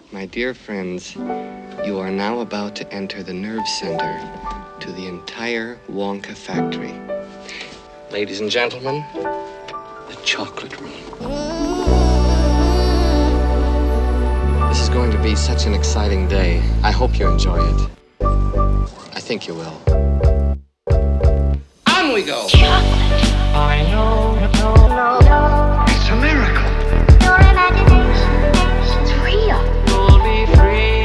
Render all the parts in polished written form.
My dear friends, you are now about to enter the nerve center to the entire Wonka factory. Ladies and gentlemen, the chocolate room. This is going to be such an exciting day. I hope you enjoy it. I think you will. On we go! Chocolate. I know. It's a miracle. Your imagination is real. You'll be free.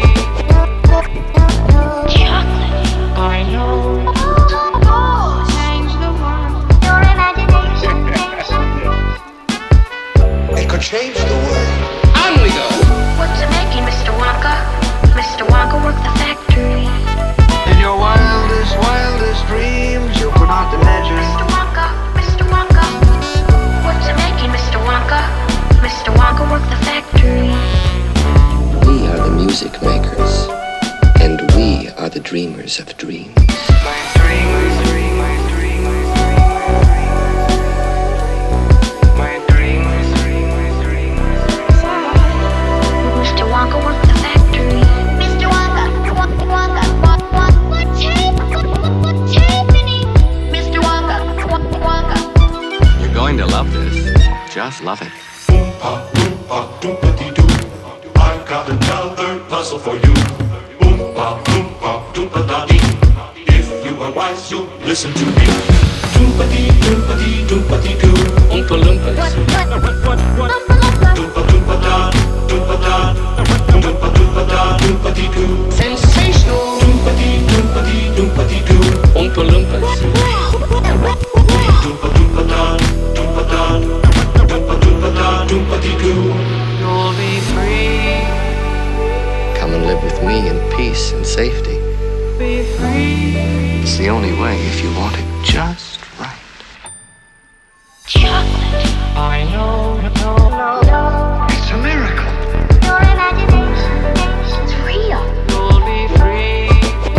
Chocolate. I know. Change the world. Your imagination. It could change the world. On we go! What's it making, Mr. Wonka? Mr. Wonka worked the factory. In your wildest dreams, you could not imagine. Mr. Wonka, Mr. Wonka. What's it making, Mr. Wonka? Mr. Wonka worked the factory. We are the music makers, and we are the dreamers of dreams. Mr. Wonka worked the factory. Mr. Wonka, what's happening? Mr. Wonka, Wonka. You're going to love this. Just love it. I've got another puzzle for you. Oompa loompa doompa da dee. If you are wise, you'll listen to me. Doompa dee doompa dee doo. Oompa Loompas. Doompa doompa da, doompa da. Doompa da, doompa dee doo. Sensational! Doompa dee doo. Oompa Loompas. Doompa doompa da, doompa da. Doompa da, doompa dee doo. You'll be free. Come and live with me in peace and safety. Be free. It's the only way if you want it just right. Chocolate. I know. It's a miracle. Your imagination is real. You'll be free.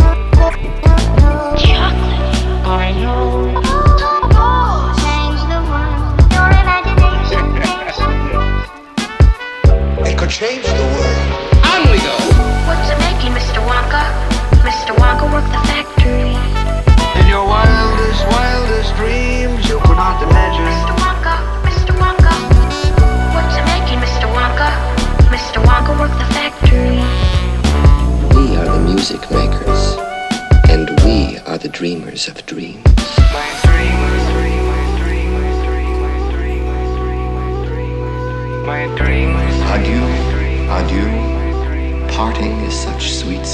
Chocolate. I know. Change the world. Your imagination. It could change the world. On we go! What's it making, Mr. Wonka? Mr. Wonka worked the factory. In your wildest dreams, you could not imagine. Mr. Wonka, Mr. Wonka. What's it making, Mr. Wonka? Mr. Wonka worked the factory. We are the music makers, and we are the dreamers of dreams. Adieu, adieu. Parting is such sweet